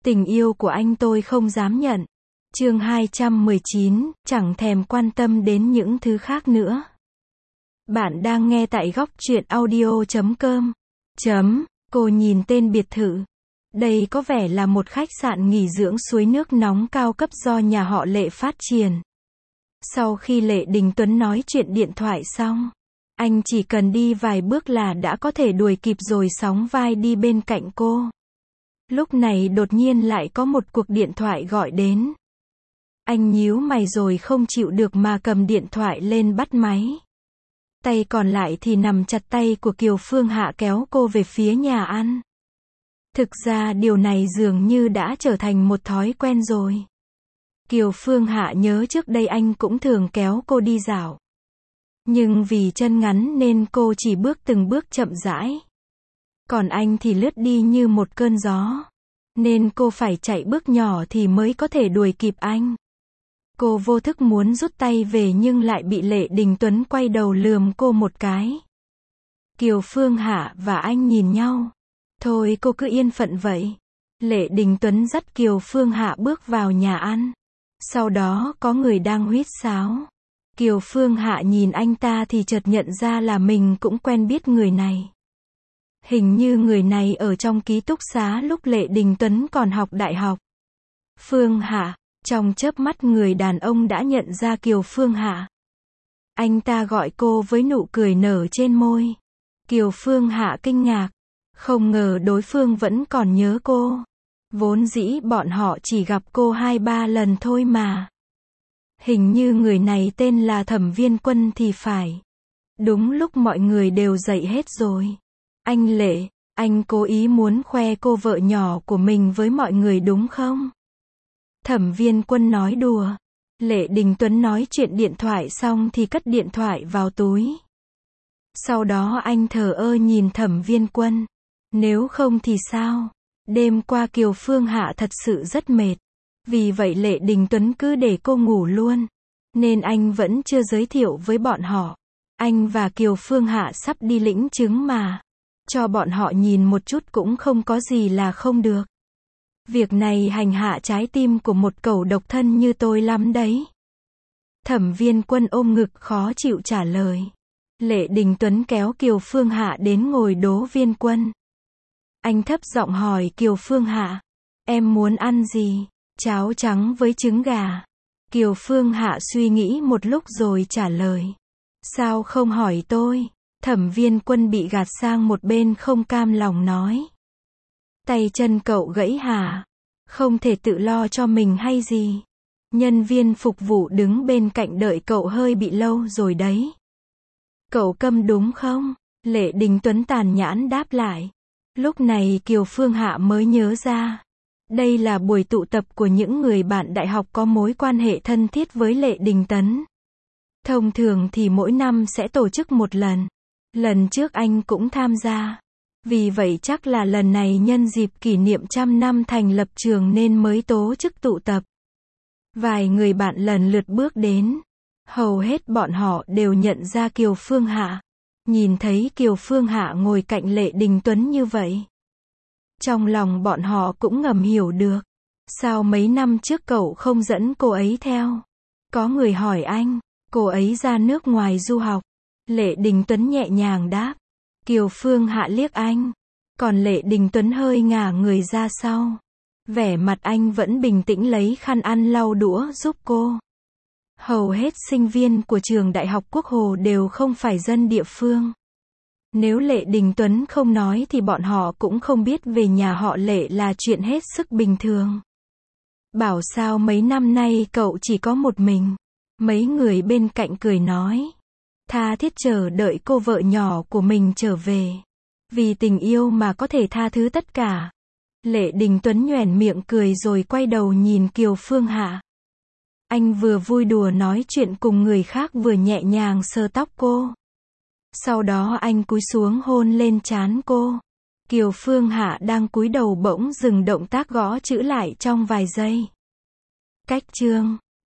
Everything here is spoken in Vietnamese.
Tình yêu của anh tôi không dám nhận. Chương 219, chẳng thèm quan tâm đến những thứ khác nữa. Bạn đang nghe tại góc truyện audio.com. Cô nhìn tên biệt thự. Đây có vẻ là một khách sạn nghỉ dưỡng suối nước nóng cao cấp do nhà họ Lệ phát triển. Sau khi Lệ Đình Tuấn nói chuyện điện thoại xong, anh chỉ cần đi vài bước là đã có thể đuổi kịp rồi sóng vai đi bên cạnh cô. Lúc này đột nhiên lại có một cuộc điện thoại gọi đến. Anh nhíu mày rồi không chịu được mà cầm điện thoại lên bắt máy. Tay còn lại thì nắm chặt tay của Kiều Phương Hạ kéo cô về phía nhà ăn. Thực ra điều này dường như đã trở thành một thói quen rồi. Kiều Phương Hạ nhớ trước đây anh cũng thường kéo cô đi dạo. Nhưng vì chân ngắn nên cô chỉ bước từng bước chậm rãi. Còn anh thì lướt đi như một cơn gió. Nên cô phải chạy bước nhỏ thì mới có thể đuổi kịp anh. Cô vô thức muốn rút tay về nhưng lại bị Lệ Đình Tuấn quay đầu lườm cô một cái. Kiều Phương Hạ và anh nhìn nhau. Thôi cô cứ yên phận vậy. Lệ Đình Tuấn dắt Kiều Phương Hạ bước vào nhà ăn. Sau đó có người đang huýt sáo. Kiều Phương Hạ nhìn anh ta thì chợt nhận ra là mình cũng quen biết người này. Hình như người này ở trong ký túc xá lúc Lệ Đình Tuấn còn học đại học. Phương Hạ, trong chớp mắt người đàn ông đã nhận ra Kiều Phương Hạ. Anh ta gọi cô với nụ cười nở trên môi. Kiều Phương Hạ kinh ngạc. Không ngờ đối phương vẫn còn nhớ cô. Vốn dĩ bọn họ chỉ gặp cô 2-3 lần thôi mà. Hình như người này tên là Thẩm Viên Quân thì phải. Đúng lúc mọi người đều dậy hết rồi. Anh Lệ, anh cố ý muốn khoe cô vợ nhỏ của mình với mọi người đúng không? Thẩm Viên Quân nói đùa. Lệ Đình Tuấn nói chuyện điện thoại xong thì cất điện thoại vào túi. Sau đó anh thờ ơ nhìn Thẩm Viên Quân. Nếu không thì sao? Đêm qua Kiều Phương Hạ thật sự rất mệt. Vì vậy Lệ Đình Tuấn cứ để cô ngủ luôn. Nên anh vẫn chưa giới thiệu với bọn họ. Anh và Kiều Phương Hạ sắp đi lĩnh chứng mà. Cho bọn họ nhìn một chút cũng không có gì là không được. Việc này hành hạ trái tim của một cẩu độc thân như tôi lắm đấy. Thẩm Viên Quân ôm ngực khó chịu trả lời. Lệ Đình Tuấn kéo Kiều Phương Hạ đến ngồi đố Viên Quân. Anh thấp giọng hỏi Kiều Phương Hạ. Em muốn ăn gì? Cháo trắng với trứng gà. Kiều Phương Hạ suy nghĩ một lúc rồi trả lời. Sao không hỏi tôi? Thẩm Viên Quân bị gạt sang một bên không cam lòng nói. Tay chân cậu gãy hả? Không thể tự lo cho mình hay gì? Nhân viên phục vụ đứng bên cạnh đợi cậu hơi bị lâu rồi đấy. Cậu câm đúng không? Lệ Đình Tuấn tàn nhãn đáp lại. Lúc này Kiều Phương Hạ mới nhớ ra. Đây là buổi tụ tập của những người bạn đại học có mối quan hệ thân thiết với Lệ Đình Tuấn. Thông thường thì mỗi năm sẽ tổ chức một lần. Lần trước anh cũng tham gia. Vì vậy chắc là lần này nhân dịp kỷ niệm 100 năm thành lập trường nên mới tổ chức tụ tập. Vài người bạn lần lượt bước đến. Hầu hết bọn họ đều nhận ra Kiều Phương Hạ. Nhìn thấy Kiều Phương Hạ ngồi cạnh Lệ Đình Tuấn như vậy. Trong lòng bọn họ cũng ngầm hiểu được. Sao mấy năm trước cậu không dẫn cô ấy theo? Có người hỏi anh. Cô ấy ra nước ngoài du học. Lệ Đình Tuấn nhẹ nhàng đáp. Kiều Phương Hạ liếc anh. Còn Lệ Đình Tuấn hơi ngả người ra sau. Vẻ mặt anh vẫn bình tĩnh lấy khăn ăn lau đũa giúp cô. Hầu hết sinh viên của trường Đại học Quốc Hồ đều không phải dân địa phương. Nếu Lệ Đình Tuấn không nói thì bọn họ cũng không biết về nhà họ Lệ là chuyện hết sức bình thường. Bảo sao mấy năm nay cậu chỉ có một mình. Mấy người bên cạnh cười nói. Tha thiết chờ đợi cô vợ nhỏ của mình trở về. Vì tình yêu mà có thể tha thứ tất cả. Lệ Đình Tuấn nhoẻn miệng cười rồi quay đầu nhìn Kiều Phương Hạ. Anh vừa vui đùa nói chuyện cùng người khác vừa nhẹ nhàng sờ tóc cô. Sau đó anh cúi xuống hôn lên trán cô. Kiều Phương Hạ đang cúi đầu bỗng dừng động tác gõ chữ lại trong vài giây. Cách chương